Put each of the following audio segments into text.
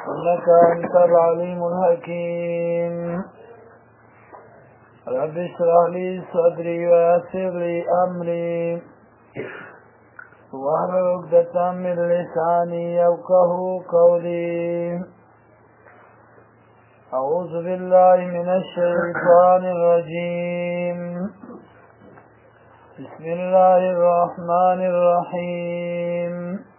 إنك أنت العليم الحكيم رب اشرح لي صدري ويسر لي أمري واحلل عقدة من لساني يفقهوا قولي أعوذ بالله من الشيطان الرجيم بسم الله الرحمن الرحيم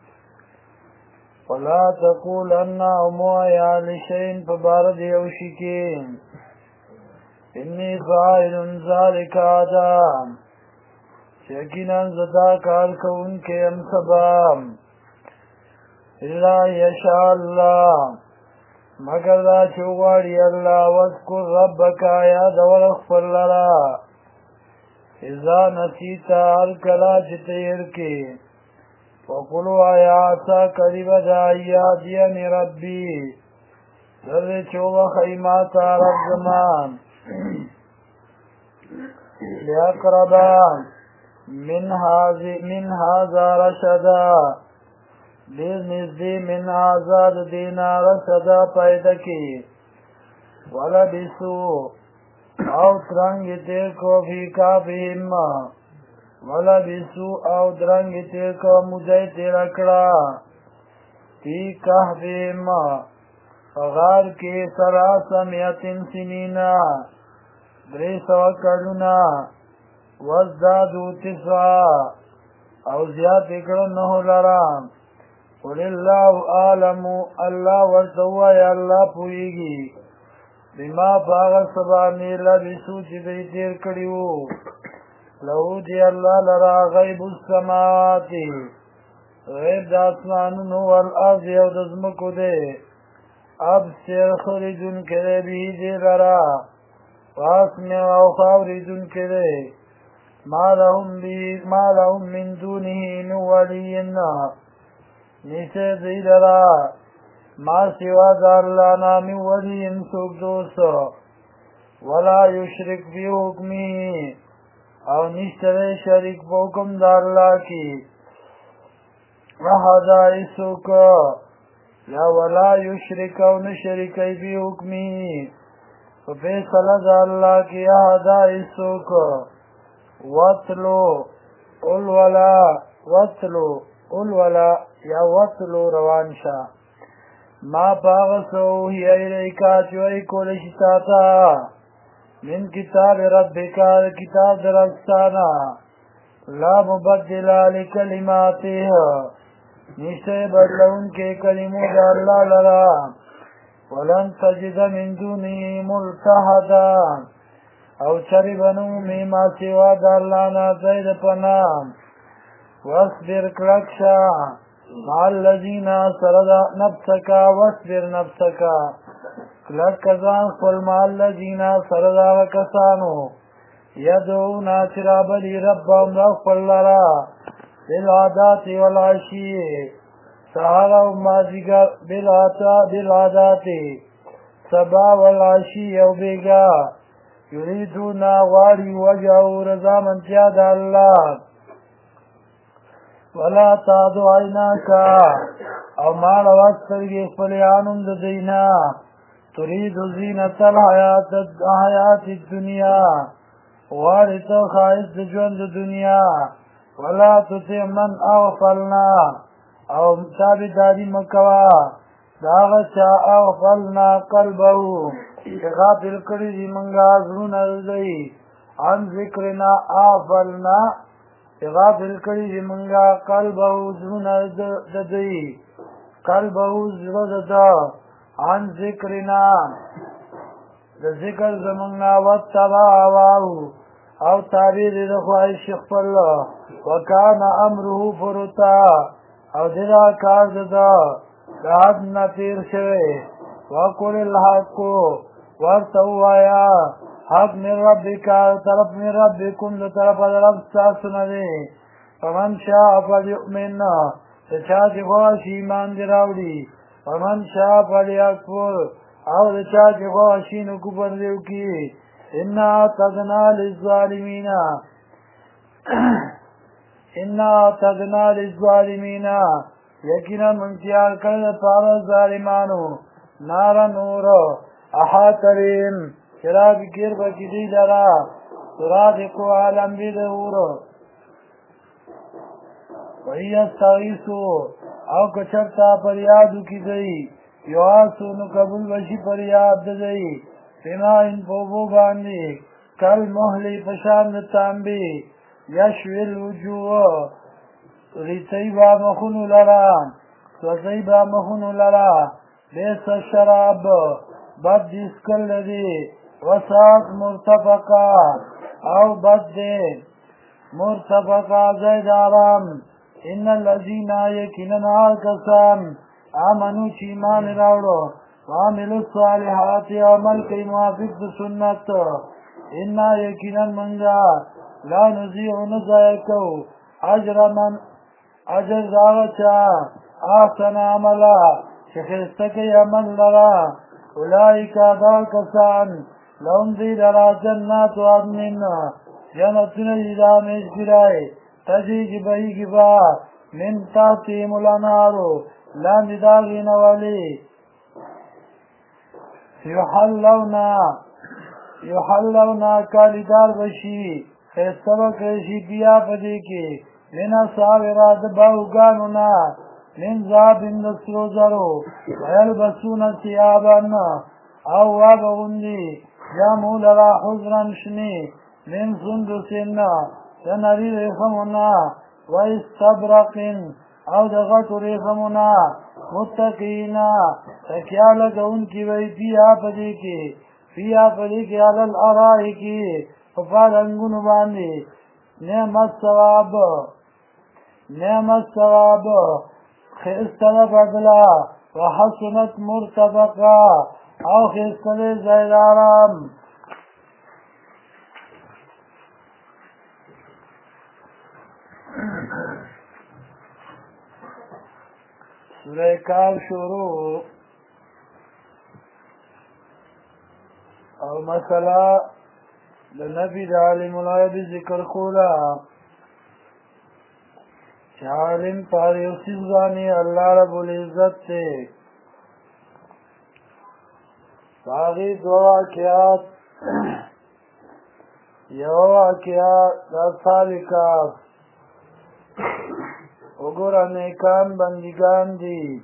ولا تقولن أمويا لشيء فبارد يوشكين إني فاعل ذلك آدم شكنا زدا كاركون كيم سبام إلا يشاء الله مگر دا چوغاڑی اللہ واذکر ربک آیاد ورغفر لرا اذا نسیتا الکلا چتیر کی وقلو آیاتا قریب دائیادین ربی در چوغ خیماتا رب زمان لیاقربان من هذا رشدا دیر نزدی من آزاد دینا رشدا پیدا کی ولبسو او ترنگ تیر کو فی کافیم ولبسو او ترنگ تیر کو مجھے تیر اکڑا فی کافیم غار کی سراسمیت سنینا دریسو کلونا وزدادو تسعا او زیاد اکڑا نہو لرام قل اللہ عالم اللہ ورطوا یا اللہ پوئیگی بما باغ سبانی لبسو چی دی تیر کریو لہو دی اللہ لرا غیب السماواتی غیب دا اسمانونو والارض یو دزمکو دے اب سیر خریدون کرے بھی دی لرا واسمی او خاوریدون کرے ما لهم من دونه من ولینا نیسے دی لرا ما سوا دار لانا من ولی انسوک دوسو ولا یشرک بی حکمی او نشتر شرک بوکم دار لا کی وحدا اسوک یا ولا یشرک او نشرک بی حکمی فیصلہ دار لا کی احدا اسوک وطلو الولا یا وطلو روانشا ما باغسو ہی ایلیکا چوئی کولشتاتا من کتاب ربکا کتاب درستانا لا مبدلا لکلماته نشتے بدلون کے کلموں دا اللہ لرا ولن تجد من دونی ملتحدا او چری بنو میما سوا دا اللہ نا زید پنام واصبر کلکشا مع الذین سردا نفسکا واصبر نفسکا کلک کزان خل مع الذین سردا وکسانو یدعونا چرابلی ربهم رغفر لرا بالعادات والعشی سہارا و مازیگر بالعادات سبا والعشی او بیگا یریدونا غاری وجهو رضا من تیاد اللہ ولا تعدو عیناکا او مال وسترگی فلیانم دینا ترید زینت الحیات الدنیا وارثو خائص جوند دنیا ولا تطع من اغفلنا او تابداری مکوا داغچا اغفلنا قلبهو غافل کری دی منگا زرون ازدئی عن ذکرنا اغفلنا غافل کری دی منگا قلبهو زرون ازدئی قلبهو زرد عن ذکرنا دا ذکر زمنگا واتبا آواهو او تعبیر دخواهش خپل وکان امره فرطا او دیدا کار ددا لحد نتیر شوه وقل الحق ورطو آیا حق من ربکا طرف من ربکم دو طرف رب ساسنا دے فمن شاء فلیؤمن تچاچ خواش ایمان دراوڑی ومن شاء فلیکفر او تچاچ خواشین کفر دیو کی انا اعتدنا للظالمین یقینا منتیار کرد پارا ظالمانو نار نور احاطریم چرا بکر بکی لرا سرادقو عالم بیدور وی استغیثو او کچرتا پریادو کی دی یواسو نو قبول بشی پریاد دی فیما ان پوبو باندی کل محلی پشاند تانبی یشویل وجوه ریتی با مخونو لرا سوزی با مخونو لرا بیس شراب بد دیسکل لدی وساط مرتفقا او بد دی مرتفقا زید آرام ان الذین یقیناً آکسان آمنو چیمان راوڑو وعملوا الصالحات عمل کئی موافق سنت انا یقیناً منگا لا نضیع نضائکو اجر من اجر داغچا احسن عملا شخصتکی عمل لرا اولئک دا کسان لهم دی لرا جنات و عدن جنتن جدامیش گرائی تجی بہی گبا من تحتیم الانارو لاند داغین والی یحلونا کالیدار بشی خیستبا کرشی بیا پدی کی من اصحاب باوگانونا من زاب اندسرو زرو ویلبسون سیابان او وابغندی جامو لرا حضرن شنی من سندسن تنری ریخمنا و استبرقن او دغت ریخمنا متقینا تکیال گون کی وی فیا پدی کی علی الارائی کی ففاد انگون باندی نعم الثواب خیستل بدلا و حسنت مرتبقا او خیستل زید آرام سورہ کاف شروع او مسئلہ نبی دا عالم الغیب ذکر کولا چه عالم پاری اسی زانی اللہ رب العزت تے باغی دو واقعات یو واقعات دا سال کاف وګوره نیکان بندگان دي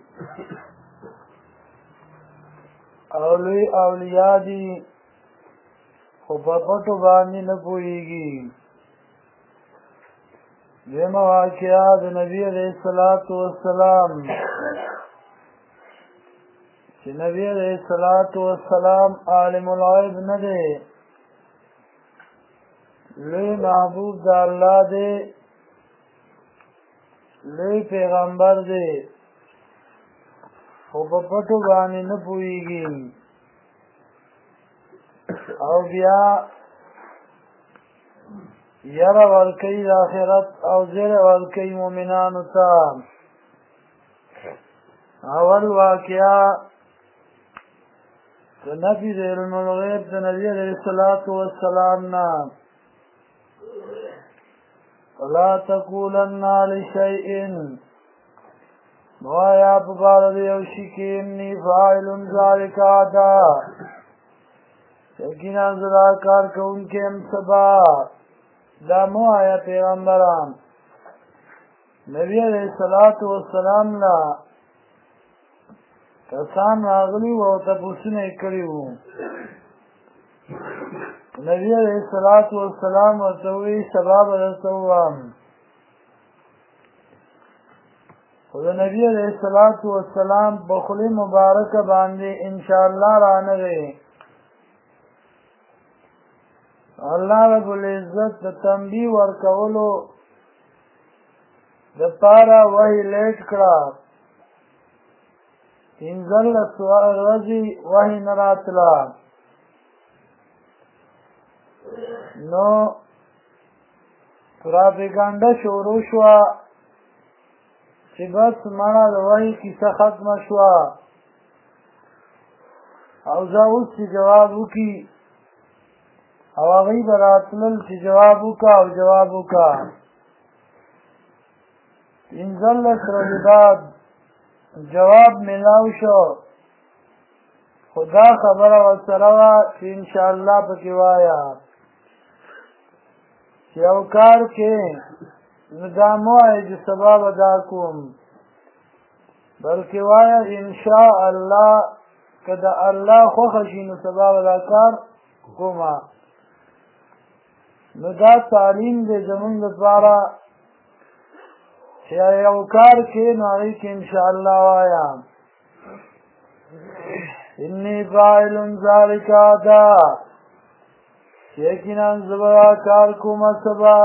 اولی اولیاء دي خو په پټو باندې نه پوهېږي دویمه واقعه د نبي علیه الصلاة والسلام چې نبي علیه الصلاة والسلام عالم الغیب نه دی لوی محبوب د الله دی لوی پیغمبر دی خو په پټو باندې نه پوهېږي او بیا یره ورکوي د آخرت او زیره ورکوي مؤمنانو ته اول واقعه د نفي د علم الغیب د نبي علیه الصلاة والسلام نه ولا تقولن لشيء وایا په بار دی او شي کې انی فاعل ذلک ادا یقینا زرا کار کوونکې هم سبا دا مو آیا پیغمبران نبی علیہ الصلوۃ والسلام لا کسان راغلی او تاسو نه کړیو نبی علیہ الصلوۃ والسلام ورته سبب رسوم او نبی علیہ الصلوۃ والسلام بخلی مبارک باندې ان شاء الله رانغه الله رب العزت د تنبیه ورکولو د پارا وحی لیٹ کړه انزل سوال رضی وحی نراتلا نو پراپیگانډا شروع شوه چې بس مانا د وحی کیسه ختمه شوه او زه اوس چې جواب وکړي او هغوی به راتلل چې جواب وکړه او جواب وکړه پنځلس ورځې بعد جواب میلاو شو خدا خبره ورسره وه چې انشاءالله پکې وایه چې یو کار کې نو دا مه وایه چې سبا به دا کوم بلکې وایه انشاءالله که د الله خوښه شي نو سبا به دا کار کومه نو دا تعلیم دی زمونږ لپاره چې یو کار کې نو هغې کې انشاءالله وایه انی فاعل ذلک غدا یقینا زبا کار کوم سبا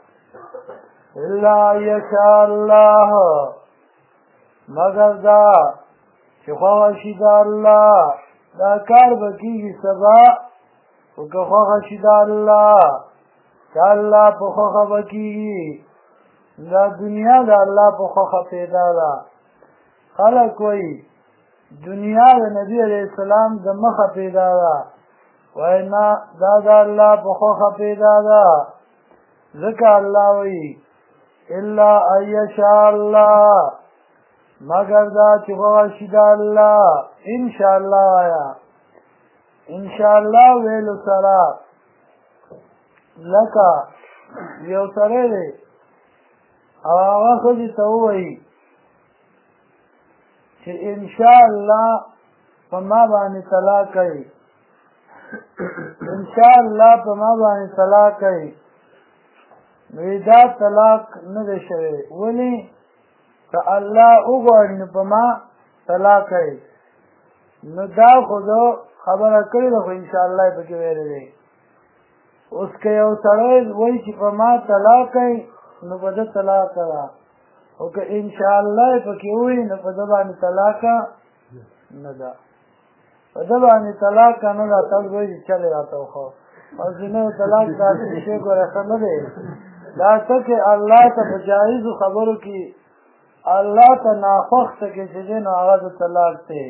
الا یشاء الله مگر دا چې خوښه شي د الله دا کار به کېږي سبا خو که خوښه شي د الله که الله په خوښه به کېږي دا دنیا د الله په خوښه پیدا ده خلک وایي دنیا د نبی علیہ السلام د مخه پیدا ده وای نه دا د الله په خوښه پیدا ده ځکه الله وایي الا ان یشاء الله مگر دا چې خوښه شي د الله انشاءالله وایه انشاءالله ویلو سره لکه یو سړی دی او هغه ښځې ته ووایي چې انشاءالله په ما باندې طلاق کوي انشاءالله په ما باندې طلاق کوي نو دا طلاق نه دی شوی ولې که الله وغواړي نو په ما طلاق کوي نو دا خو زه خبره کړې ده خو انشاءالله یې پکې ویلی دی اوس که یو سړی وایي چې په ما طلاق کوي نو په ده طلاق ده او که انشاءالله پکې ووایي نو په ده باندې طلاقه نه ده په ده باندې طلاقه نه ده تاسو وایي چې چلې راته وښه او ځینې طلاق داسې شی ګوره ښه نه دی دا څه چې الله ته په جایزو خبرو کې الله ته ناخوښ څه کې چې دی نو هغه د طلاق دی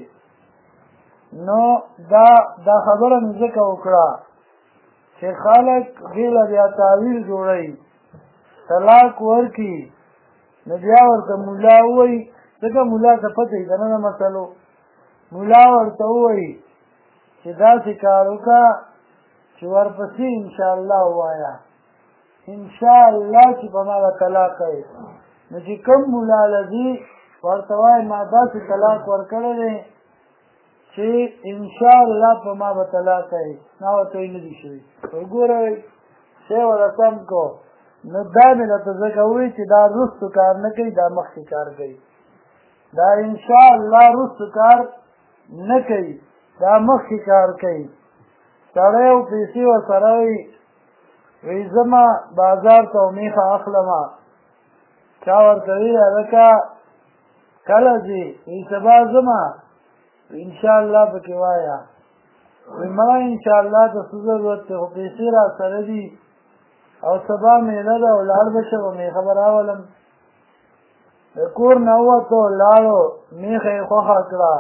نو دا خبره مې ځکه وکړه چې خلک دې له بیا تعویل جوړوي طلاق ورکړي نو بیا ورته ملا ووایي ځکه ملا ته پته وي که نه د مسلو ملا ورته ووایي چې داسې کار وکړه چې ورپسې انشاءالله ووایه انشاءالله چې په ما به طلاق کوي نو چې کوم ملا لځي ورته وایي ما داسې طلاق ورکړی دی چې انشاءالله په ما به طلاق کوي ما ورته وایي نه دي شوي وګورئ شی ورته سم کو نو دا مې درته ځکه ووایي چې دا وروستو کار نه کوي دا مخکې کار کوي دا انشاءالله وروستو کار نه کوي دا مخکې کار کوي سړی او پیسې ورسره وي وایي زما بازار ته میخه اخلمه چا ورته وي هلکه کله ځې وایي سبا ځمه انشاءالله پکې وایه وایي ما انشاءالله ته څه ضرورت دی خو پیسې را سره دي او سبا میله ده ولاړ به شم میخه به راولم د کور نه ووتو لاړو میخه یې خوښه کړه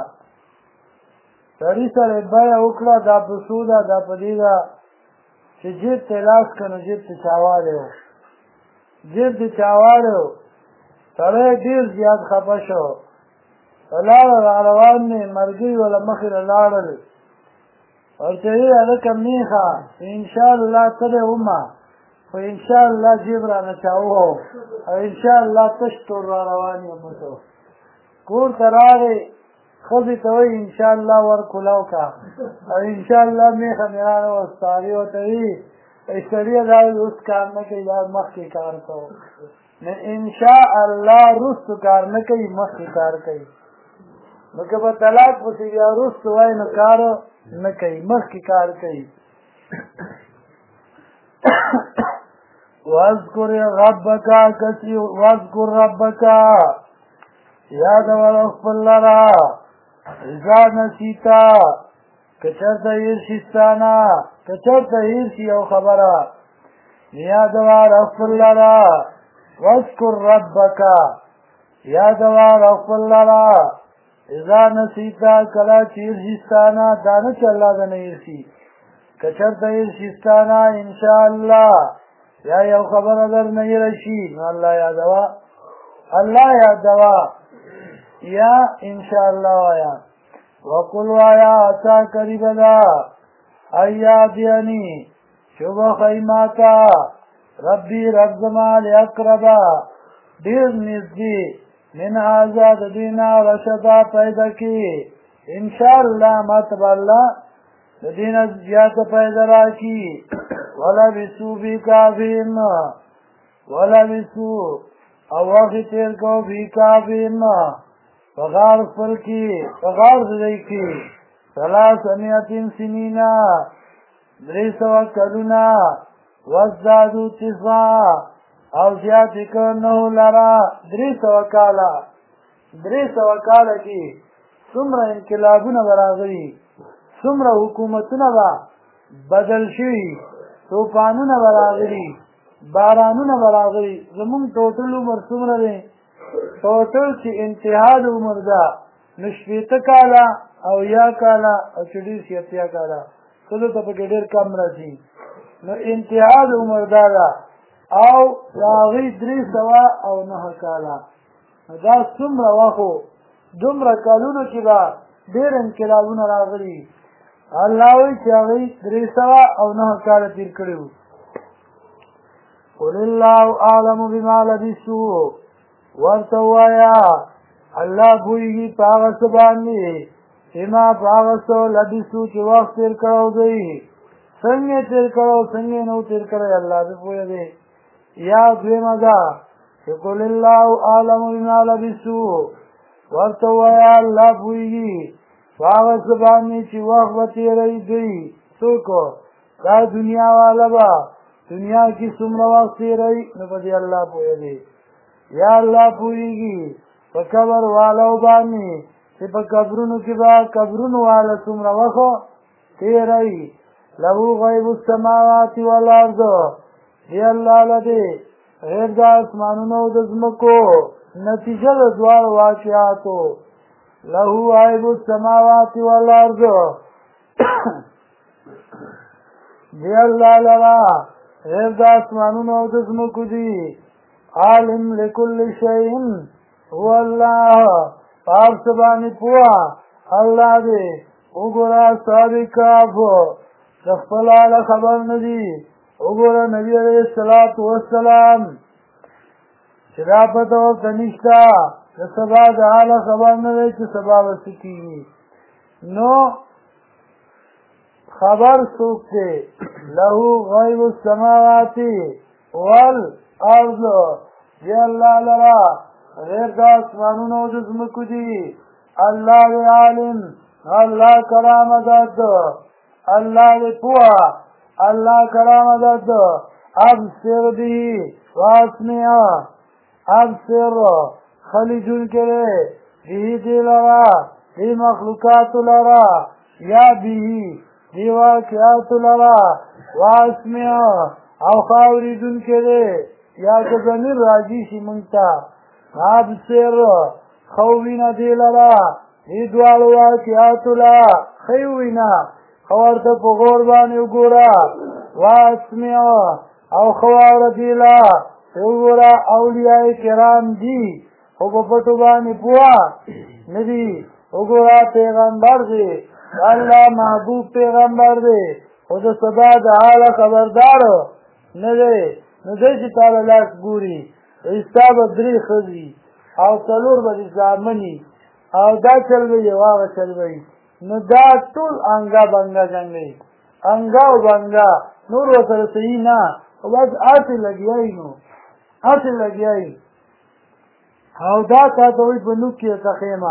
سړي سره یې بیه وکړه دا په څو ده دا په دې ده چې جیب ته یې لاس کړه نو جیب ته چاوالی و جیب ته چاوالی و سړی ډېر زیات خفه شو په لاړه را روان دی مرګي وله مخې له لاړل ورته ویې هلکه میخه انشاءالله ته دی ومه خو انشاءالله جیب رانه چاوو او انشاءالله تش تور را روان یم تو کور ته راغی ښځې ته وایي انشاءالله ور کولاو کا او انشاءالله میخه مې رانوسته هغې ورته وي ای سړیه دا اوس کار نه کوي دا مخکې کار کوو نو انشاءالله وروستو کار نه کوي مخکې کار کوي نو که په طلاق پسې بیا وروستو وایي نو کار نه کوي مخکې کار کوي واذکر ربک یاد ور خپل لرا اذا نسیتا که چرته هیر شي ستانه که چرته هیر شي یو خبره یاد ور خپل لرا واذکر ربک یاد ور خپل لرا اذا نسیتا کله چې هیر شي ستانه دا نه چې الله ده نه هیر شي که چرته هیر شي ستانه انشاءالله یا یو خبره در نه هیره شي نو الله یادوه یا انشاءالله وایه وقل وایا اتا قریب دا ایادیانی شبه خیماتا ربی رب زمان اقربا دیر نزدی من آزاد دینا رشدا پیدا کی انشاءاللہ مطب اللہ دینا زیادہ پیدا راکی ولبسو بی کافین ولبسو او وقت تیر کو بی کافین فغار فلکی فغار زدیکی ثلاثمیتین سنینا دریسو کلونا وزدادو تسعا او زیادی کرنو لرا دریسو کالا کی سمر انقلابون براغی سمر حکومتون با بدل شوی توفانون براغی بارانون براغی زمون ٹوٹل عمر سمر دی ٹوٹل چی انتحاد عمر دا نشفیت کالا او یا کالا او چډیر سیتیا کالا کله ته په ډیر کم راځي نو انتحاد عمر دا او راغی 300 او 9 کالا دا څومره واخو دومره کالونو کې با ډیر انقلابونه راغلي الله وی چې هغه 300 او 9 کاله تیر کړو قل الله اعلم بما لبثوا ورته وایا الله بوئی پاغه سبانی اما پاغه سو لبثوا چې وخت تیر کړو دی څنګه تیر کړو څنګه نو تیر کړو الله دې پوهه دی یا دیمه دا قل الله اعلم بما لبثوا ورته وایا الله بوئی پاغه سبانی چې وخت به تیرې دی څوک دا دنیا والا با دنیا کی څومره وخت تیرې نو په دې الله پوهه دی یا الله پوهیږي په قبر والو باندې چې په قبرونو کې با قبرونو والا څومره وخت تیرې له غیب السماوات والارض دی الله لدی غیب د اسمانونو د ځمکو نتیجه د دوار واقعاتو له غیب السماوات والارض دی الله لرا غیب د اسمانونو د ځمکو دی عالم لكل شيء هو الله پاک سبانی پوا الله دې وګورا صادقاف خپل خبر ندی وګورا نبی عليه الصلاه والسلام چې دا پته کنيشتا د سبا د حال خبر نه دی چې سبا وسکی نو خبر څوک دی له غیب السماوات والارض دی الله لرا غیر د اسمانونو د ځمکو دی الله دی عالم الله کرام داد الله دی پوها الله کرام داد ابصر به واسمع ابصر خلیجون کرے به دی لرا دی مخلوقات لرا یا به دی واقعات لرا واسمع او خاوریدون کرے یا که زمین راجی شی منگتا ابصر خوینا دی لرا دی دوال واقعاتو لا خیوینا خوارتا پا غوربانی اگورا واسمع او خوار دی لا اگورا اولیاء کرام دی او پا پتو بانی پوا ندی اگورا پیغمبر دی اللہ محبوب پیغمبر دی او دا صدا دا حالا خبردار ندی ندی چی تالا لاس گوری استاب دری خزی او تلور با زامنی او دا چل بی واغ چل بی نو دا طول انگا بنگا جنگی انگا و بنگا نور و سرسئی نا و بس آتی لگی آئی نو آتی لگی آئی او دا تا توی بنوک کی تخیما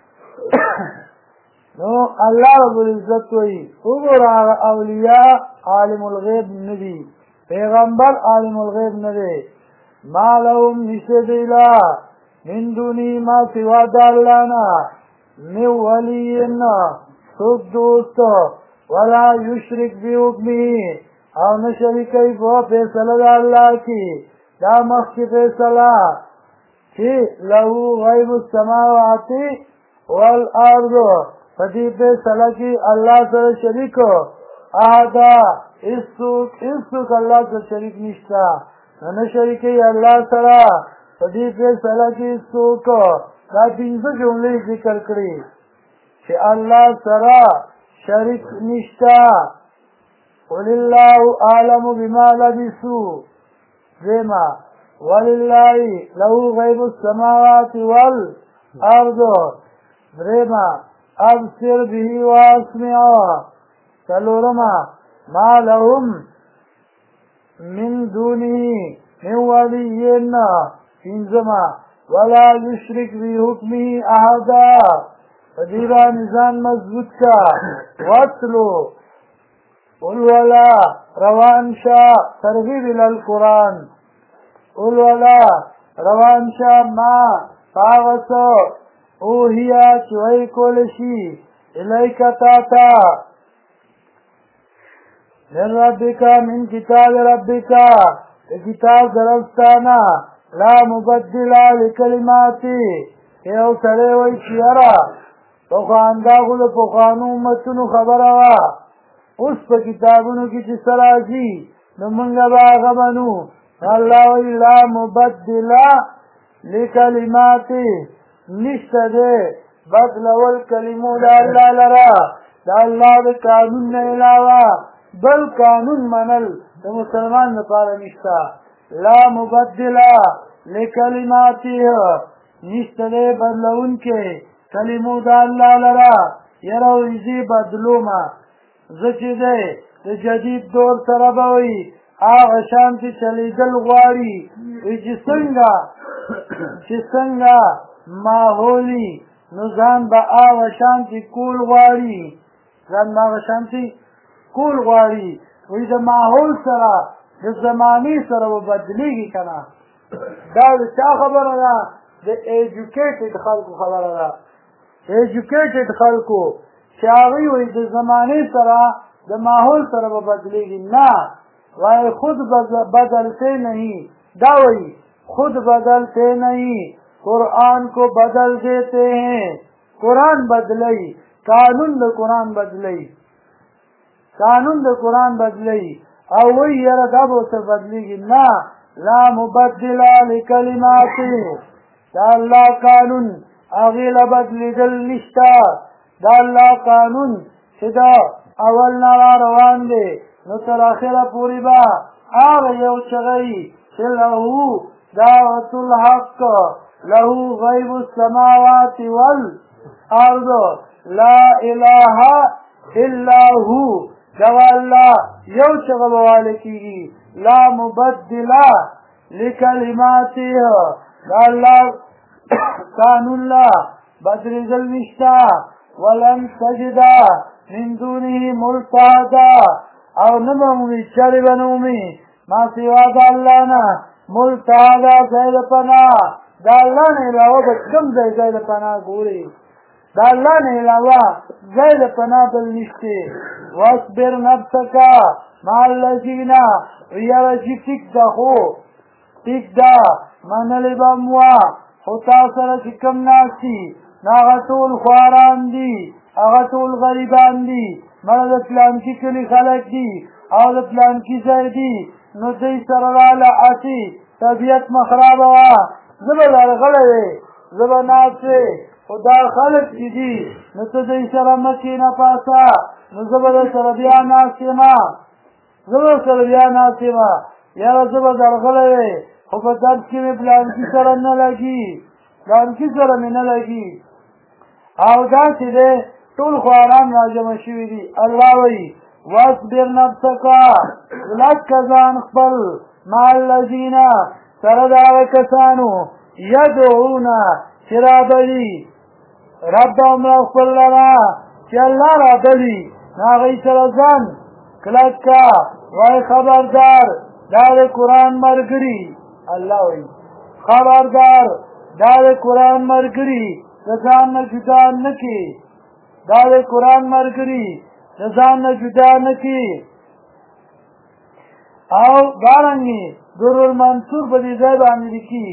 نو اللہ رب العزت توی اگر اولیاء عالم الغیب ندی پیغمبر عالم الغیب ندی ما لهم نشد الہ من دونی ما سوا دالانا من ولین سوک دوست ولا یشرک بی حکمی او نشرکی بو فیصلہ دا اللہ کی دا مخی فیصلہ چی لہو غیب السماوات والارض فدی فیصلہ کی اللہ سر شریکو آہدا اس سوک اللہ سر شریک نشتا نشرکی اللہ سرا فدی فیصلہ کی سوک دا پینزو جملی ذکر کری چې الله سره شریک نشتا. قل الله اعلم بما لبثوا. دیما ولله له غیب السماوات والارض. دیما ابصر به واسمع. څلورما ما لهم من دونه من ولي. پنځما ولا يشرك بحكمه احدا. فدیرا نظام مضبوط کا. واتلو قل ولا روان شا ترغیب الالقرآن. قل ولا روان شا ما پاغسو اوہیا چوئی کولشی الیک تاتا من ربکا من کتاب ربکا کتاب درستانا لا مبدلا لکلماتی. یو سره وی چیارا پخوانداغو دا پخوانو امتونو خبروا اوس په کتابونو کې چې سرازي نو مونږ به هغه منو. الله وی لا مبدلا لکلماتی. نشته دی بدلول کلمو د الله لره. د الله د قانون نه علاوه بل قانون منل د مسلمان لپاره نشته. لا مبدلا لکلماتی. نشته دی بدلونکی کلمو د الله لره. یره ویزي بدلومه زه چې دی د جدید دور سره به وي هغه شان چې چلیدل غواړي. چې څنګه ماحولي نو ځان به هغه شان چې کول غواړي. ځان به هغه شان چې کول غواړي. وایي د ماحول سره د زمانې سره به بدلېږي که نه. دا د چا خبره ده؟ د ایجوکیټډ خلکو خبره ده. ایجوکیټډ خلکو چې هغوی وایي د زمانې سره د ماحول سره به بدلېږي. نه وایي خود بدلتے نہیں. دا وایي خود بدلتے نہیں قرآن کو بدل دیتے ہیں. قرآن بدلئی قانون د قرآن بدلئی. قانون د قرآن بدلئی او وایي یاره دا به ورته بدلېږي. نه لا مبدلا لکلماتی. دا الله قانون هغې له بدلېدل نشته. دا الله قانون چې دا اول نه را روان دی نو تر اخره پورې به هغه یو چغی چې له دعوة الحق له غیب السماوات والارض لا اله الا هو. دغه الله یو چغه به والی کېږي. لا مبدلا لکلماته. دا الله قانون لا بدلېدل نشته. ولن تجد من دونه ملتحدا. او نه به مومي چرې به نه مومي ما سوا د الله نه ملتحدا ځای د پناه. د الله نه علاوه به کوم ځای ځای د پناه ګوري؟ د الله نه علاوه ځای د پناه بل نشته. واصبر نفسک مع الذین. یاره چې ټیک ده خو ټیک ده منلې به م وه خو تا سره چې کوم ناست دي نو هغه ټول خواران دي هغه ټول غریبان دي. مړه د پلانکي کلي خلک دي او د پلانکي ځای دي نو دوی سره راله اټي طبیعت مه خرابه وه. زه به درغلی وې زه به ناست وې خو دا خلک چې دي نو ته دوی سره مه کښېنه پاسه. نو زه به در سره بیا ناست یمه. یاره زه به درغلی وې خو په درس کې مې پلانکي سره نه لګي. پلانکي سره مې نه لګي. او داسې دی ټول خواران راجمع شوي دي. الله وایي واصبر نفسک. لکه ځان خپل مع الذین سره د هغه کسانو یدعونه چې رابلي ربهم خپل لره چې الله رابلي نو هغوی سره ځان کلک کا. وایي خبردار دا د قرآن ملګري. الله وایي خبردار دا د قرآن ملګري د ځان نه جدا نه کړي. دا د قرآن ملګري د ځان نه جدا نه کړي. او دارنګې در المنصور په دې ځای باندې لیکي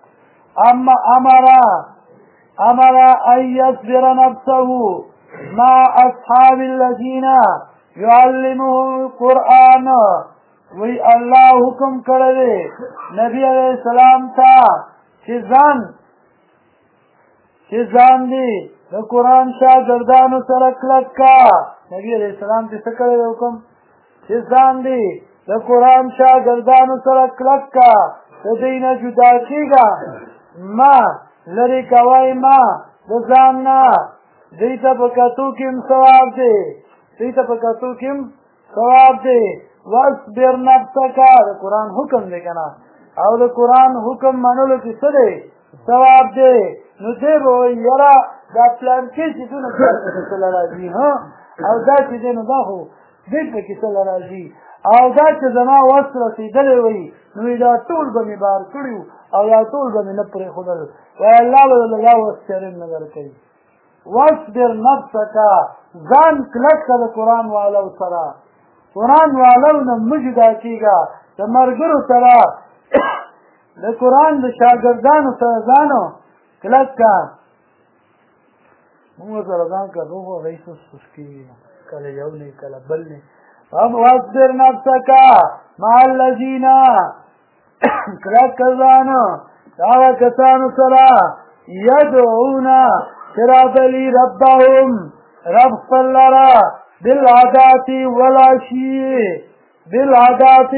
امر ان یصبر نفسه مع اصحاب الذین يعلمهم القرآن. وی الله حکم کړی دی نبی علیہ السلام ته چې ځان دی د قرآن شاګردانو سره کلک کا. نبي علیه السلام چې څه کړی دی حکم چې ځان دی د قرآن شاګردانو سره کلک کا، د دوی نه جدا کېږه مه، لرې کوئ مه د ځان نه. دوی ته په کتو کې هم ثواب دی، دوی ته په کتو کې هم ثواب دی. واصبر نفسک د قرآن حکم دی که نه، او د قرآن حکم منلو کې څه دی؟ ثواب دی. نو دی به وایي یاره دا پلانکې چې دونه پکې څه راځي او دا چې دی نو دا خو دې پکې څه راځي او دا چې زما وس رسېدلی وي نو دا ټول به مې بار کړي او دا ټول به مې نه پرېښودل. وایي الله به له دا وس چرې نه درکوي. واصبر نفسک ځان کلک کړه د قرآن والو سره، قرآن والو نه مه جدا کېږه، د ملګرو سره د قرآن د شاګردانو سره ځان کلک کړه. مونږ سره ځان کړو خو هغوی سوس کېږي، کله یو نه کله بل نه. واصبر نفسک مع الذین کلک کړه ځان د هغه کسانو سره یدعون چې رابلي ربهم رب خپل لره بالعادات والعشي، بالعادات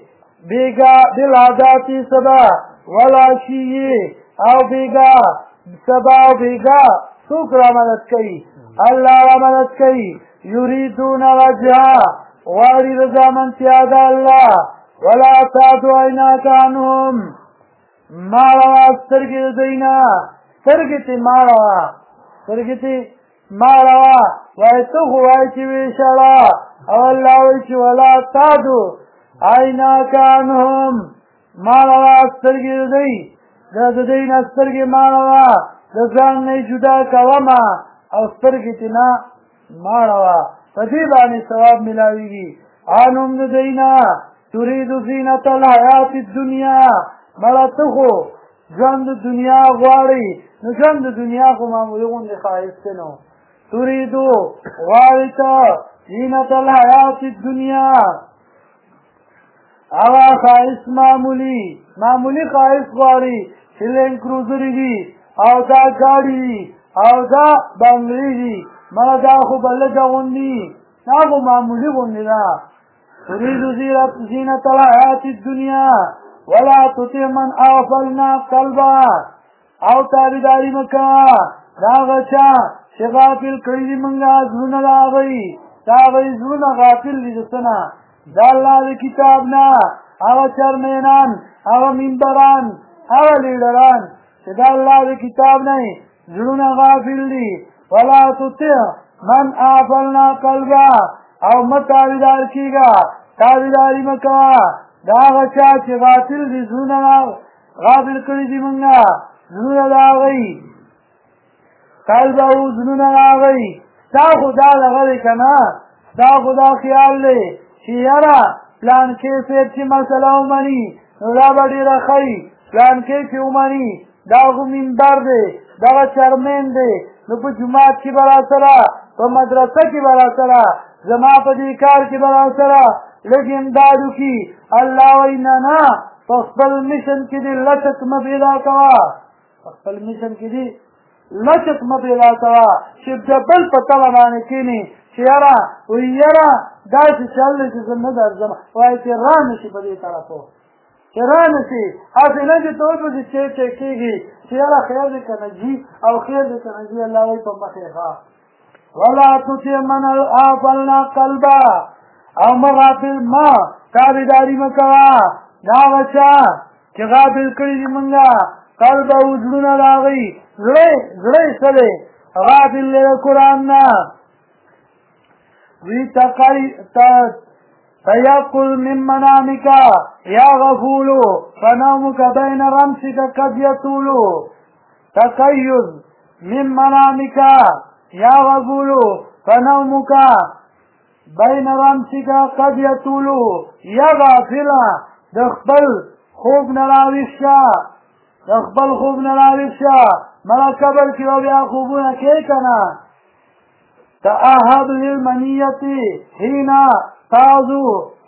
سبا والعشي او بیگا سبا او بیگا څوک را مدد کوي؟ الله را مدد کوي. یریدون وجهه غواړي رضامندتیا د الله. ولا تعد عیناک عنهم مه اړوه سترګې د دوی نه، سترګې ترې مه اړوه، سترګې ترې مه اړوه. وایي ته خو وایي چې ویې او الله وایي چې ولا تعدو عیناک عنهم مه اړوه سترګې د دوی، د دوی نه سترګې مه اړوه، د ځان نه یې جدا کومه او سترګې ترې نه مه اړوه. په دې باندې ثواب میلاویږي. عنهم د دوی نه تريد زینة الحیات الدنیا مړه ته خو ژوند د دنیا غواړي، نو ژوند د دنیا خو معمولي غوندې ښایسته نه تريدو غواړي ته زینة الحیات الدنیا هغه ښایست معمولي ښایست غواړي چې لینډ کروزر وي او دا ګاډي وي او دا بنګلې وي، مړه دا خو به لږه غوندې دا خو معمولي غوندې ده. تريد زینة الحیات الدنیا ولا تطع من اغفلنا قلبه او تابعداري مه کوه د هغه چا چې غافل کړي دي مونږه زړونه د هغوی، د هغوی زړونه غافل دي د څه نه؟ د الله د کتاب نه. هغه چرمینان، هغه ممبران، هغه لیډران چې د الله د کتاب نه زړونه غافل دي. ولا تطع من اغفلنا قلبه او مه تابعدار کېږه، تابعداري مه کوه د هغه چا چې غافل دي زړونه غافل کړي دي مونږه زړونه د هغوی، قلبه زړونه د هغوی. ستا خو دا دغه دی که نه، ستا خو دا خیال دی چې یاره پلانکې صاحب چې مسله ومني نو دا به ډېره ښه پلانکې چې ومني دا خو منبر دی، دغه چرمین دی، نو په جومات کې به راسره، په مدرسه کې به راسره، زما په دې کار کې به راسره لږ امداد وکړي. الله وایي نه نه، په خپل مشن کې دې لچک مه پیدا کوه، په خپل مشن کې دې لچک مه پیدا کوه چې د بل په تمه باندې کښېنې چې یاره وایي یاره داسې چل دی چې زه نه درځم، وایي چې را نه شي په دې طرفو، چې را نه شي هسې نه چې ته ورپسې چی کېږي چې یاره خیر دی که نه ځي او خیر دی که نه ځي. الله وایي په مخ یې ښه. ولا تطع من اغفلنا قلبه او مه غافل مه تابعداري مه کوه د هغه چا چې غافل کړي دي مونږه قلبه زړونه د هغوی، زړه یې څه دی؟ غافل دی د قرآن نه. وی تیقظ من منامک یا غفول فنومک بین رمسک قد یطول. تقیظ من منامک یا غفول فنومک بین رمسک قد یطول. یا غافله د خپل خوب نه راویښ شه، د خپل خوب نه راویښ شه، مړه قبر کې به بیا خوبونه کوې که نه. تعهد للمنیة حين تعذو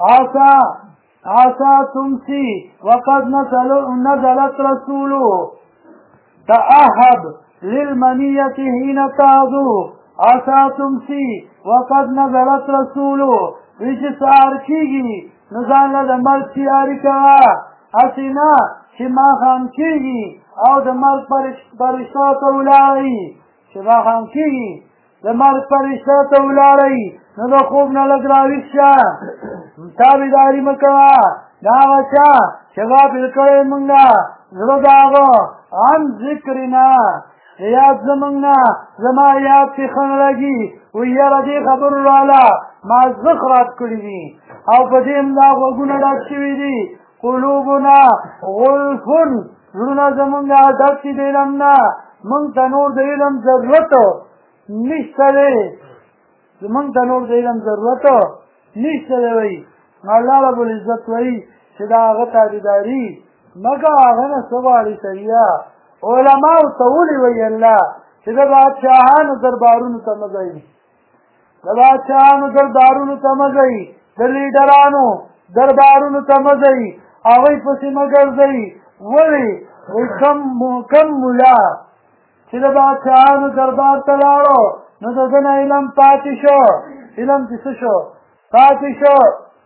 عسى تمسي وقد نزلت رسول. تعهد للمنية حين تعدو عسى تمسي وقد نزلت رسولو ویچ سار کیگی نزان لده مرد تیاری کوا اسینا چه ما خام کیگی او ده مرد پرشتا تولاری چه ما خام کیگی ده مرد پرشتا تولاری نو ده خوب نلگ راویش شا تابداری مکوا داغا چا چه غافل کرے منگا زرد آغا عن ذکرنا یاد زمنگنا زما یاد تی خن لگی ویرا دی خبر رالا ما زخرات کری دی او پدیم دا غوگونا ڈاک شوی دی قلوبنا غلفن زرنا زمنگا دکتی دیلمنا منگ تنور دیلم ضرورتو نشتا دی منگ تنور دیلم ضرورتو نشتا دی وی اللہ رب العزت وی چدا آغتا دیداری مگا آغنا سواری سریا علماء تولی وی اللہ چدا بادشاہانو دربارونو تمزئی د بادشاہانو دربارونو تمزئی د لیډرانو دربارونو تمزئی هغوی پسې مګرځئ ولې وی کم ملا چې د بادشاہانو دربار ته لاړو نو د ده نه علم پاتې شو علم چې څه شو پاتې شو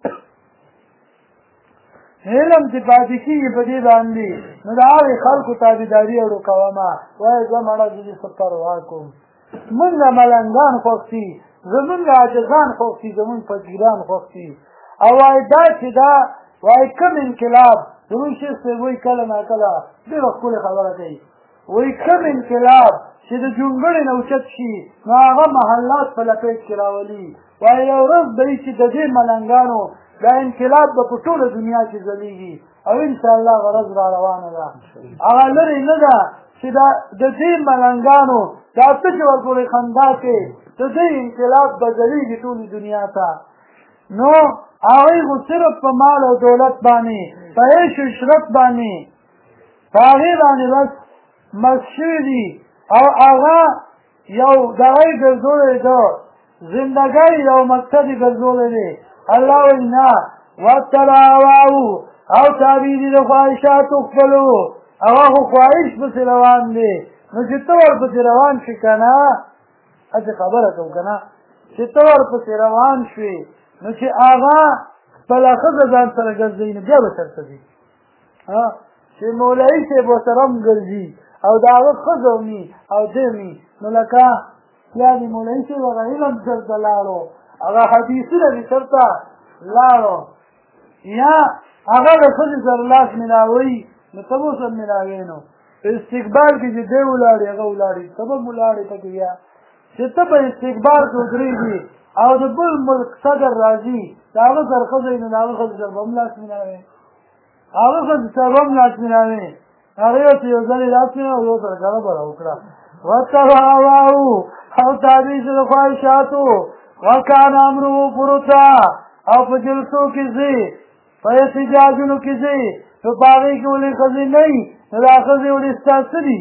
علم چې پاتې کېږي په دې باندې نو د هغې خلکو تابعداري اړو کومه وایي زه مړه د دې څه پروا کوم مونږه ملنګان خوښ دي زمونږ عاجزان خوښ دي زمونږ فقیران خوښ دي او وایي دا چې دا وایي کم انقلاب زمونږ شیخ صاحب وایي کله ناکله ډېره ښکلې خبره کوي وایي کم انقلاب چې د جونګړې نه اوچت شي نو هغه محلات په لپیټ کې راولي وایي یو ورځ به وي چې د دې ملنګانو دا انقلاب به په ټوله دنیا کې ځلیږي او انشاءالله غرض را روانه ده هغه لرې نه ده چې د دې ملنګانو دا څه چې ورپورې خندا کې د دې انقلاب به ځلیږي ټولې دنیا ته نو هغوی خو صرف په مال او دولت باندې په عیش و عشرت باندې په هغې باندې بس مست شوي دي او هغه یو دغه یې ګرځولی ده زندګۍ یو مقصد یې ګرځولی دی الله وایي نه واتبع هواه او تابع دي د خواهشاتو خپلو هغه خو خواهش پسې روان دی نو چې ته ورپسې روان شې که نه هسې خبره کوم که نه چې ته ورپسې روان شوې نو چې هغه خپله ښځه ځان سره ګرځوي نو بیا به چېرته ځي چې مولوي صاحب ورسره هم ګرځي او د هغه ښځه ومي او دی ومي نو لکه یا د مولوي صاحب هغه علم چېرته لاړو هغه حدیثونه دې چېرته لاړو یا هغه د ښځې سره لاس ملاوي نو ته به ورسره ملاوې نو په استقبال کې چې دی ولاړې هغه ولاړې ته به هم ولاړې پکې بیا چې ته په استقبال کې ودرېږي او د بل ملک صدر راځي د هغه سره ښځه وي نو د هغه ښځې سره به هم لاس ملاوې هغه ښځې سره به هم لاس ملاوې هغې ورته یو ځل یې لاس ملاوه یو سره خبره وکړه واتبع هواه او تابع شو د خواهشاتو وکان امره فرطا او په جلسو کې ځي په احتجاجونو کې ځي نو په هغې کې ولې ښځې نه وي نو دا ښځې ولې ستا څه دي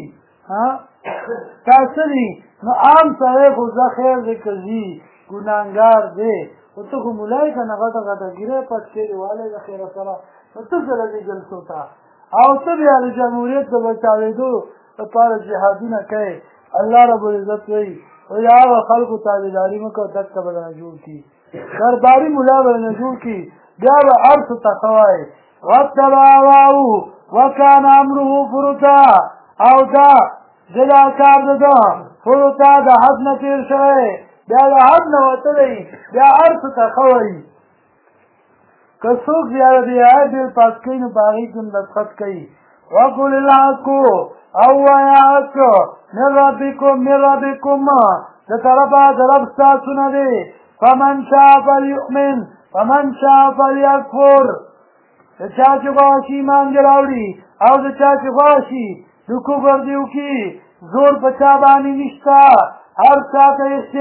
ستا څه دي نو عام سړی خو زه خیر دی که ځي ګناهګار دی خو ته خو مولای که نه غټه غټه ګیره پټ کړې والی د خیره سره نو ته سره دې جلسو ته او ته بیا د جمهوریت د بچاوېدو لپاره جهادونه کوې الله رب العزت وایي وایي هغه خلکو تابعداري مه کوه دک به درنه جوړ کړي درباري ملا به درنه جوړ کړي بیا به هر څه ته ښه وایي واتبع هواه وکان امره فرطا او دا دا کار ده فرطا د حد نه تېر شوی بیا د حد نه وتلی بیا هر څه ته ښه وایي که څوک بیا د آیت ډېر پاس کوي نو په هغې کې هم دستخط کوي وقل الحق او وایه حق من ربکم د طرفه د رب ستاسو نه دی فمن شاء فلیؤمن فمن شاء فلیکفر د چا چې غواړي چې ایمان دې راوړي او د چا چې غواړي چې د کفر دې وکړي زور په چا باندې نشته هر چا ته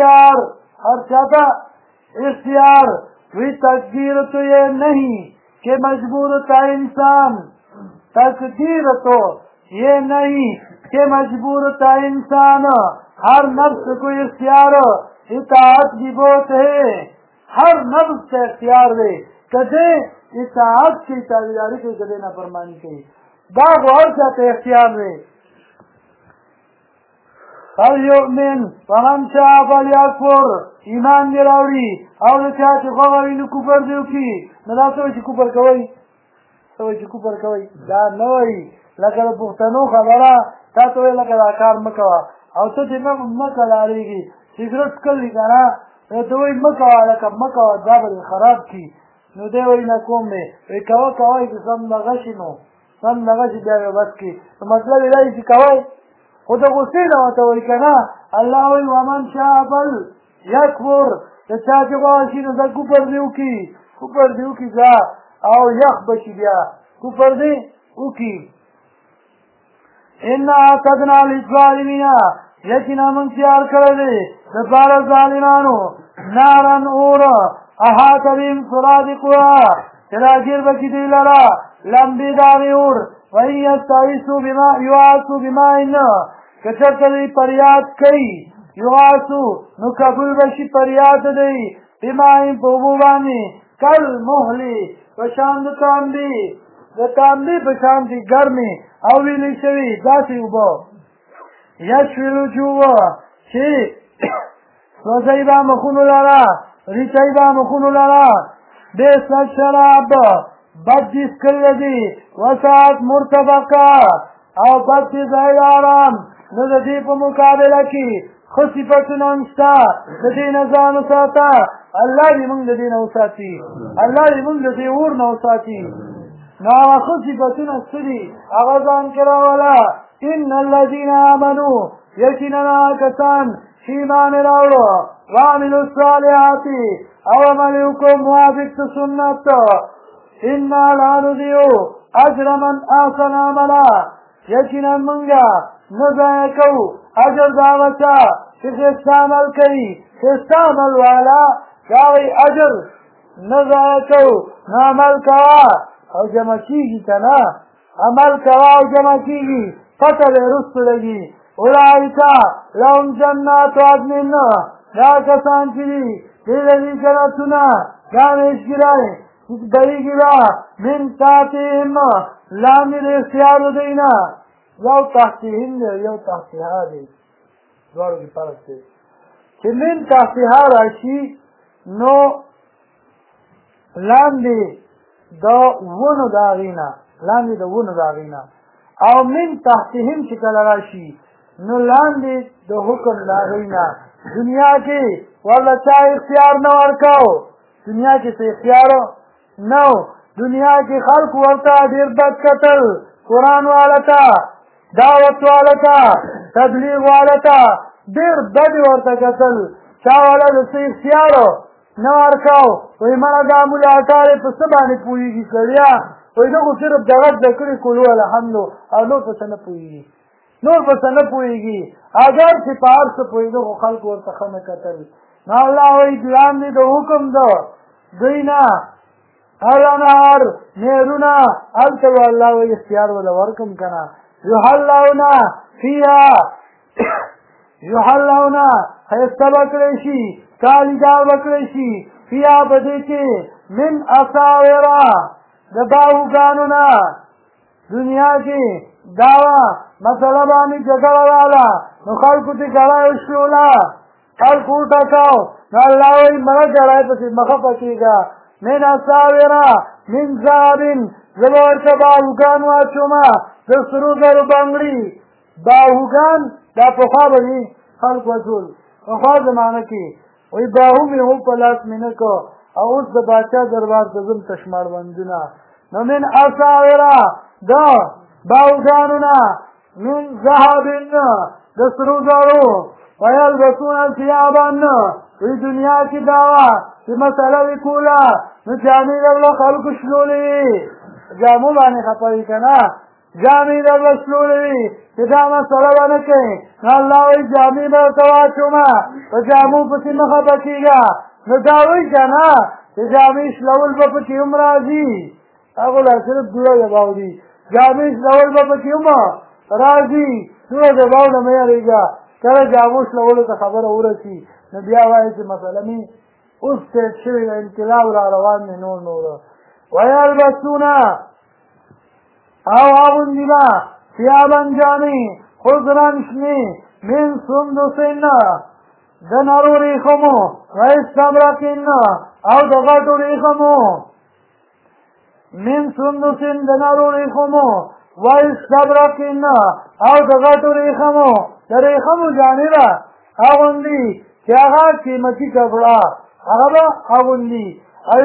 اختیار وی تقدیر تو یہ نہیں کہ مجبور تھا انسان تقدیر تو یہ نہیں کہ مجبور تھا انسان ہر نفس کو اختیار اطاعت بھی بہت ہے ہر نفس کا اختیار دے کدے اطاعت کی تابعداری کو کدے نہ فرمانی کی دا غور چاہتے اختیار دے وقل الحق او وایه حق من ربکم د طرفه د رب ستاسو نه دی فمن شاء فلیؤمن فمن شاء فلیکفر د چا چې غواړي چې ایمان دې راوړي او د چا چې غواړي چې د کفر دې وکړي زور په چا باندې نشته هر چا ته اختیار وی تقدیر تو یہ نہیں کہ مجبور تھا انسان تقدیر تو یہ نہیں کہ مجبور تھا انسان ہر نفس کو اختیار دے کدے اطاعت کی تابعداری کو کدے نہ فرمانی کی دا غور چاہتے اختیار دے فلیؤمن ومن شاء فلیکفر ایمان دې راوړي او د چا چې خوښه وي نو کفر دې وکړي. نو دا څه وایي چې کفر کوئ؟ څه وایي چې کفر کوئ؟ دا نه وایي لکه د پښتنو خبره تا ته وایي لکه دا کار مه کوه او ته چې نه کلاړېږي سګرټ څکل دي که نه نو ته وایي مه کوه لکه مه کوه دا به دې خراب کړي. نو دی وایي نه کوم دی وایي کوه کوئ چې سم دغه شي نو سم دغه شي بیا به بس کړي. نو مطلب یې دا دی چې کوئ خو د غصې نه ورته وایي که نه. الله وایي ومن شاء فلیکفر د چا چې غواړي شي نو دا کفر دې وکړي کفر دې وکړي ځه او یخ به شي بیا کفر دې وکړي. انا اعتدنا للظالمین یقینا موږ تیار کړی دی دپاره ظالمانو نارن اور احاط بهم سرادقها چې راګیر به کړي دوی لره لمبې د هغې اور وان یغاثوا بماء که چېرته دوی فریاد کوي یغاثوا نو قبول به شي فریاد دی بماء په اوبو باندې کالمهل په شان د تانبې د تانبې په شان دي ګرمې او ویلې شوي داسې اوبه یشوي الوجوه چې سوځوي به مخونو لره ریچوي به مخونو لره بئس الشراب بد دي څکلی دي وسعت مرتفقه او بد دي ځای د آرام نو د دې په مقابله کې ښه صفتونه هم شته د دې نه ځان وساته. الله دې موږ د دې نه وساتي الله دې موږ د دې اور نه وساتي. نو هغه ښه صفتونه څه دي هغه ځان کې راوله. ان الذین آمنوا یقینا کسان چې ایمان یې راوړه وعملوا الصالحات او عمل یې وکړو موافق د سنت انا لا نضیع اجر من احسن عملا یقینا موږ نه ضایع کوو اجر د هغه چا چې ښایسته عمل کوي ښایسته عمل والا د هغوی اجر نه ضایع کوو. نو عمل کوه او جمع کېږي که نه عمل کوه او جمع کېږي پته به یې رستو لګي. اولئک لهم جنات عدن دا کسان چې دي دوی د دې جنتونه دا همیشګیرۍ بهیږي به من تحتهم لاندې د اختیار د دوی نه یو تحتهم دی یو تحتها دی دواړو کې فرق دی چې من تحتها راشي نو لاندې د ونو د هغې نه لاندې د ونو د هغې نه او من تحتهم چې کله راشي نو لاندې د حکم د هغې نه دنیا کې ورله چا اختیار نه ورکو دنیا کې څه اختیار نه دنیا کې خلق ورته ډېر بد کتل قرآن والا ته دعوت والا ته تبلیغ والا ته ډېر بد ورته کتل چا والا د څه اختیار نه ورکو وایي مړه دا ملاټار یې په څه باندې پوهېږي کړیا وایي ده خو صرف دغه زده کړي کولو الحمدو او نور په څه نه پوهېږي نور په څه نه پوهېږي اگر چې په هر څه پوهېده خو خلک ورته ښه نه کتل. نو الله وایي لاندې د حکم ده دوی نه الانهار نهرونه هلته به الله وایي اختیار وله ورکم که نه یحلون فیها یحلون ښایسته به کړی شي کالیدار به کړی شي فیها په دې کې من اساوره د باهوګانو نه دنیا کې داوا مسله باندې جګړه راغله نو خلکو ته ګړی وشوله خلکو وټکاو نو الله وایي مه ګړی پسې مخه پکېږه من اساوره من ذهب زه به ورته باهوګان واچومه د سرو زرو بنګړي باهوګان دا پخوا به دي خلک وچول پخوا زمانه کې وایي باهو مې هم په لاس مې نه کړ او اوس د باچا دربار ته ځم تشمړبندونه نو من اساوره دا باهوګانو نه من ذهب د سرو زرو ویلبسون ثیابا وی دنیا کې داوا چې مسله وي کوله نو جامې درله خلکو شلولې وي جامو باندې خفه وي که نه جامې درله شلولې وي چې دا مسله به نه کوي نو الله وایي جامې به ورته واچومه په جامو پسې مه خفه کېږه نو دا وایي که نه چې جامې شلول به پکې هم راځي هغو لا صرف دوړه دباو دي جامې شلول به پکې هم راځي دوړه دباو نه مه یارېږه کله جامو شلولو ته خبره ورسي نو بیا وایي چې مثلا مې اوس تېر شوي د انقلاب را روان دی نور ویلبسون او اغوندي به ثیابا جامې خضرا شنې من سندس د نرو ریخمو و استبرق او د غټو ریخمو من سندس د نرو ریخمو و استبرق او د غټو ریخمو د ریخمو جانبه اغوندي چې هغه قیمتي کپړه هغه به اغوندي او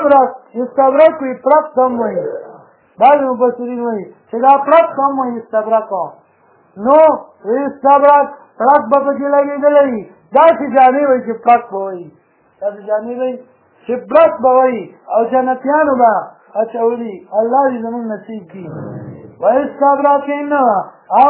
استبرق وي پړق هم وایي بعض مفسرین وایي چې دا پړق هم وایي استبرق نو استبرق پړق به پکې لګېدلی وي داسې جامې وایي چې پړق به وایي داسې جامې وایي چې پړق به وایي او جنتیانو به اچولي الله دې زموږ نصیب کړي و استبرق او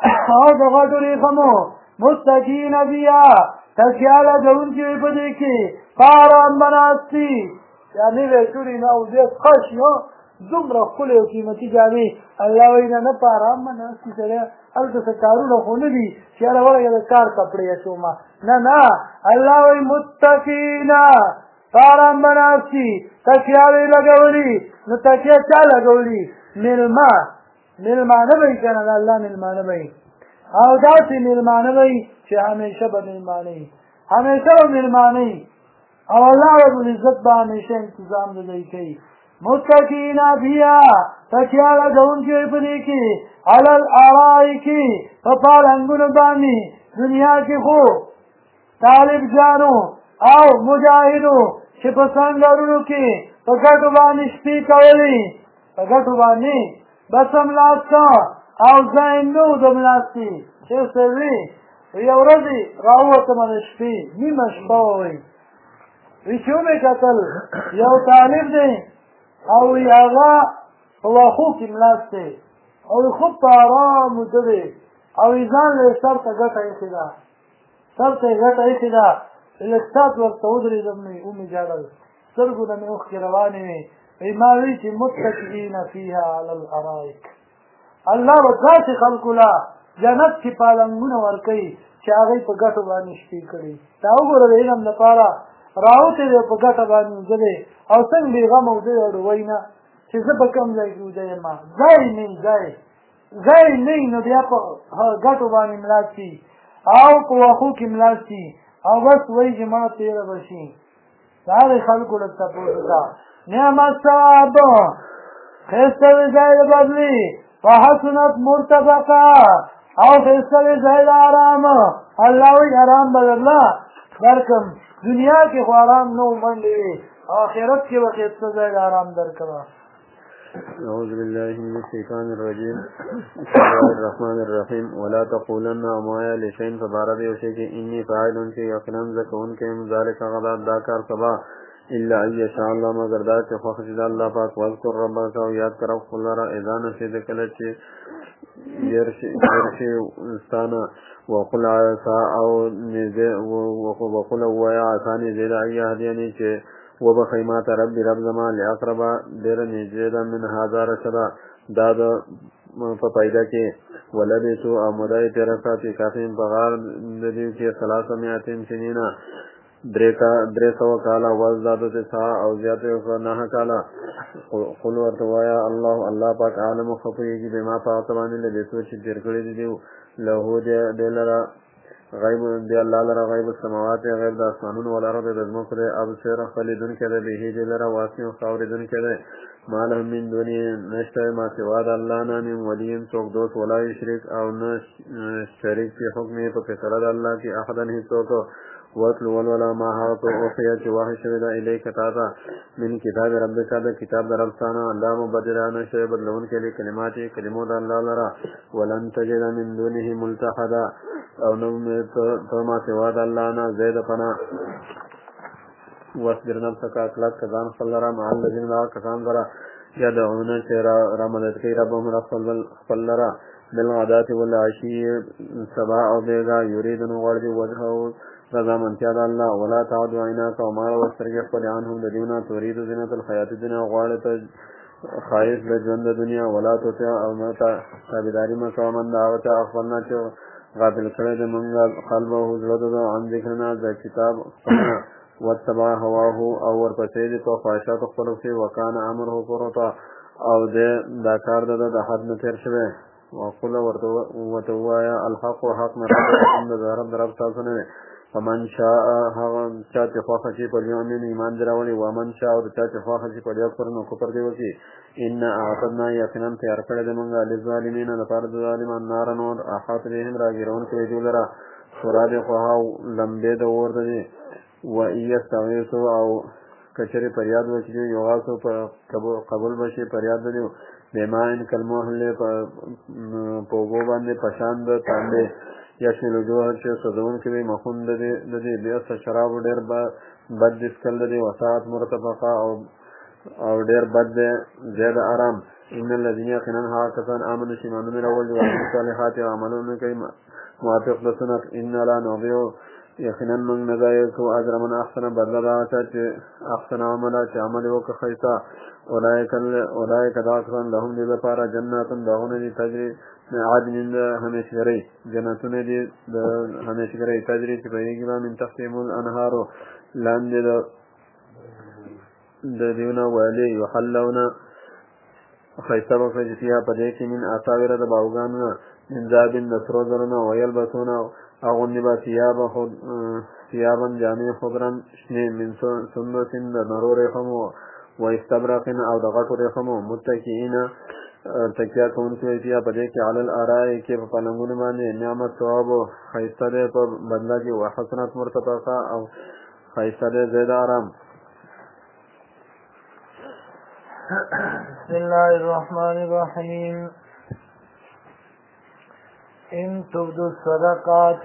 د غټو ریخمو مستقین بیا تکیه لګونکي وي په دې کې په ارام به ناستي جامې به یې کړي نه او ډېر خوښ نو دومره ښکلې او قیمتي جامې الله وایي نه په ارام به ناستي سړی هلته څه کارونه خو نه دي چې یاره ورغې د کار کپړې اچومه نه الله وایي متقینا په ارام به ناستي تکیه به یې لګولي نو تکیه چا لګولي مېلمانه به یې که نه د الله مېلمانه به یې او داسې مېلمانه به یې چې همیشه به مېلمانه یې همیشه به مېلمانه یې او الله رب العزت به همیشه انتظام د دوی کوي متقین فیها تکیه لګونکي وي په دې کې علی الارائک په پالنګونو باندې دنیا کې خو طالب جانو او مجاهدو چې په سنګرونو کې په ګټو باندې شپې کولې په ګټو باندې بس هملاسته او ځای نو د ملاستې چې څه وي یو ورځې راووتمه د شپې نیمه شپه ووایي وی چې ومې کتل یو طالب دی او وی هغه په واښو کې ملاست دی او وی خوب په ارام وده دی او وی ځان له سر ته ګټه ایښې ده سر ته یې ګټه ایښې ده لږ ساعت ورته ودرېدم نو ومې ژړل سترګو نه مې اوښکې روانې وې وی ما وی چې متکئین فیها علی الارائک الله به داسې خلکو له جنت کې پالنګونه ورکوي چې هغوی په ګټو باندې شپې کړي دا وګوره د علم لپاره راوتی دی په ګټه باندې وده دی او څنګه بېغمه وده دی اړوی نه چې زه په کوم ځای کې وده یم ځای نه وي نو بیا په ګټو باندې ملاست شي او په واښو کې ملاست شي او بس وایي چې مړه تېره به شي د هغې خلکو لږ تپوس وکړه نعم الثواب ښایسته وي ځای د بدلي وحسنت مرتفقه او ښایسته وي ځای د ارام الله وایي ارام به درله درکم دنیا کې خو آرام نه منډې وي آخرت کې به ښایسته ځای د ارام درکوه أعوذ بالله من الشيطان الرجيم بسم الله الرحمن الرحيم ولا تقولن ما لشيء فبارد يوشيك إني فاعل شيء يقنن زكون كم ذلك غدا داكار صبا إلا أن يشاء الله مگر دا چې خوښ شي د الله پاک واذكر ربك او یاد کړه خپل لره اذا نشي د کله چې يرشي استانا وقل عسى او نزه وقل ويا عساني زيد أي هديني چې وبخيمات ربي رب زمان لأقربا دیر نجیدا من هذا رشدا داد په پیدا کې ولبسو او مدای تیرساتی کافیم بغار ندیو کې 300 سنینا درې سوه کالا وزدادو تسعا او زیادو نه کالا قل ورته وایا الله پاک عالم خفیږي بما پاتوانی لبسو چې تیر کړی دیو له دې لرا غیب دی الله لرا غیب السماوات غیب د اسمانونو ولرا د ځمکو د ابصر خلیدون کړي به دې لرا واسیو خاوردون کړي مال من دونی نشته ما سوا د الله نه من ولین څوک دوست ولا شریک او نه شریک په حکم په فیصله د الله کې احدن هیڅوک وَاتْلُ وَلْوَلَا مَا هَاوَتُ أُوحِيَ چې وحی شوی ده الیک تاته من کتاب ربک د کتاب در ربستانه لا مبدل نشي بدلون کې کلمات کلمو د الله لرا ولن تجد من دونه ملتحدا او نو ته ما سوا د الله نه زید پنا واصبر نفسك اخلاق کزان خپل لرا مع الذين لا کسان لرا یدعون چې را مدد کوي ربهم خپل لرا بالغداة والعشي سبا او بیگا یریدون غړدي وجهه رضا منتیا د الله ولا تعد عیناک او مال وسترګې خپل عنهم د دیونه تورید زینت الحیات الدنیا غواړي ته خایس د ژوند د دنیا ولا تطع او متا تابعداري مکو من دا او ته خپلنا چې غافل کړي د مونږ قلبه زړه د عن ذکرنا د کتاب وتبع هواه او ورپسې د خواهشات خپل کې وکانه امره فرطا او د کار د حد نه تیر شوی وقل وتوایا الحق حق من رب تاسو نه فمن شاء هغه چا چې خوښه شي په یومین ایمان دراولي ومن شاء او چا چې خوښه شي په کفر نو کفر دی وکي ان اعتدنا یقینا تیار کړی د موږ للظالمین لپاره د ظالمان نار نور احاط بهم راګرون کوي دلرا سورادقها لمبه د اور دی و ایستغیثوا او کچری فریاد وکړي یواسو په قبول بشي فریاد دی بیمان کلمه له په وګ باندې پشان د تاندې یشل جوهر چې صدون کې مخون د دې بیا شراب ډېر بد دسکل دی وسات مرتفقه او ډېر بد زیاده آرام ان الذين يقينها كسان امنوا شيمانون الاول وعملوا الصالحات وعملوا كي موافق لسنت ان لا نضيع یقینا من نزایت و اجر من احسن بدلا چې احسن عمله چې عمل وکړي خیتا اولئک داخلون لهم لپاره جنات داونه دي تجري عدن همیشګری جنتونه دي د همیشګری تجري چې بهږي من تحتهم الانهار لاندې د دیونه والی یحلون خیتا وکړي فيها پدې کې من اساور د باوګانو من ذاب نصر زرنا ويلبسون اغنی با ثیابا جامع خضرا شنی من سندس نرو رخمو و استبرقن او دغټو رخمو متکئین تکیا کونکي فيها پدې کې علی الارائک کې په پلنګونو باندې نعمت ثواب خیسته ده په بدلا کې وحسنات مرتفقه او خیسته ده زیاده آرام. بسم الله الرحمن الرحیم. ان تبدو الصدقات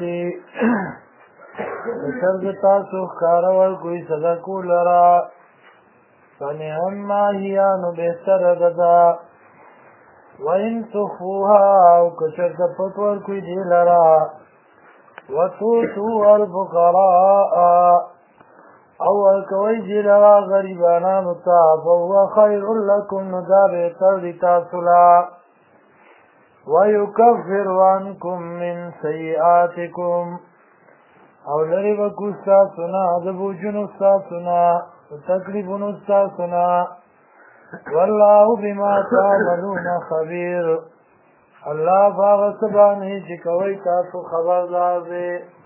بشرط تاسو خارول کوئی صدقو لرا فنعم ما هیانو بہتر ددا وان تخفوها او کشرط پتور کوئی دی لرا وتوتو الفقراء او کوئی دی لرا غریبانانو تا فهو خیر لکم ندا بہتر دی تاسولا وَيُكَفِّرُ عَنْكُمْ مِنْ سَيِّئَاتِكُمْ او لری وکو استاسونا دبوجن استاسونا تکلیفون استاسونا واللہ بما تعملون خبیر اللہ فاغسبانی چکوی تاسو خبردار دے.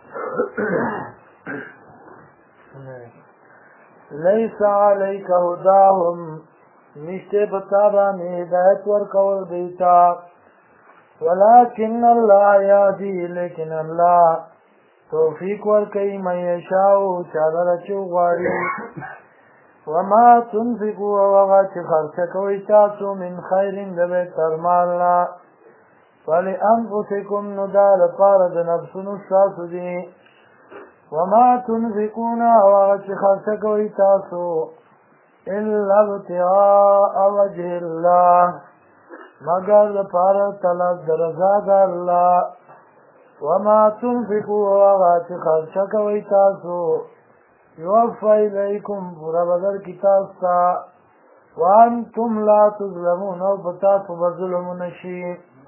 لیس علیک ہداہم نشتے بتابانی ہدایت ورکول دیتا ولكن الله يهدي لیکن الله توفیق ورکوي من یشاء چاله چې غواړي وما تنفقوا وغا چې خرچه کوئ تاسو من خیر د بهتر مال نه فلانفسکم نو دا لپاره د نفسونو ستاسو دي وما تنفقون وغا چې خرچه کوئ تاسو الا ابتغاء وجه الله مگر لپاره طلب درزا د الله وما تنفقوا وغا چې خرچه کوئ تاسو یوفى الیکم پورا بدل کی تاسو ته وانتم لا تظلمون او پتاسو بظلم نشي.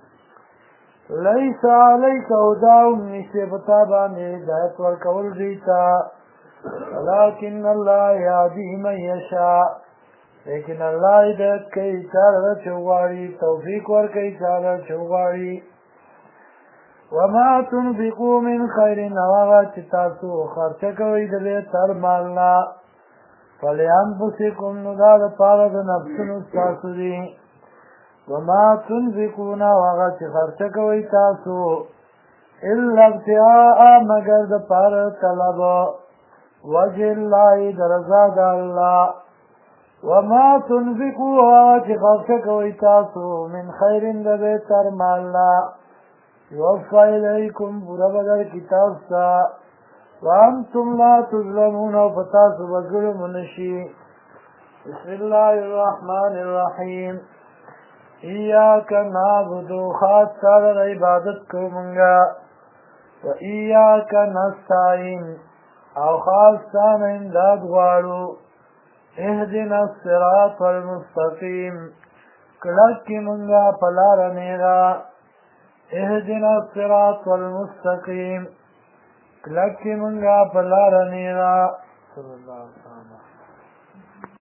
لیس علیک هداهم نشته پتا باندې هدایت ورکول دیتا ولكن الله یهدی من یشاء لیکن اللہ ہدایت کئی چاله چوغاری توفیق ور کئی چاله چوغاری. وما تنفقوا من خیر نواغا چتاسو خرچه کوئی دلی تر مالنا فلانفسکم ندا دپاره د نفسونو ستاسو دی وما تنفقون نواغا چی خرچه کوئی تاسو الا ابتغاء مگر دپاره طلب وجه اللہ درزا د الله وما تنفقوا چې خرچه کوئ تاسو من خیر د بهتر مالنا یوفى الیکم پورا بدل کی تاسو ته وانتم لا تظلمون او پتاسو بظلم نشي. بسم الله الرحمن الرحیم. ایاک نعبد خاص سره عبادت کومنګا و ایاک نستعین او خاص سره امداد غواړو. اهدنا الصراط المستقیم کلک منگا پلار نیغا اهدنا الصراط المستقیم کلک منگا پلار نیغا صلی اللہ علیہ وسلم.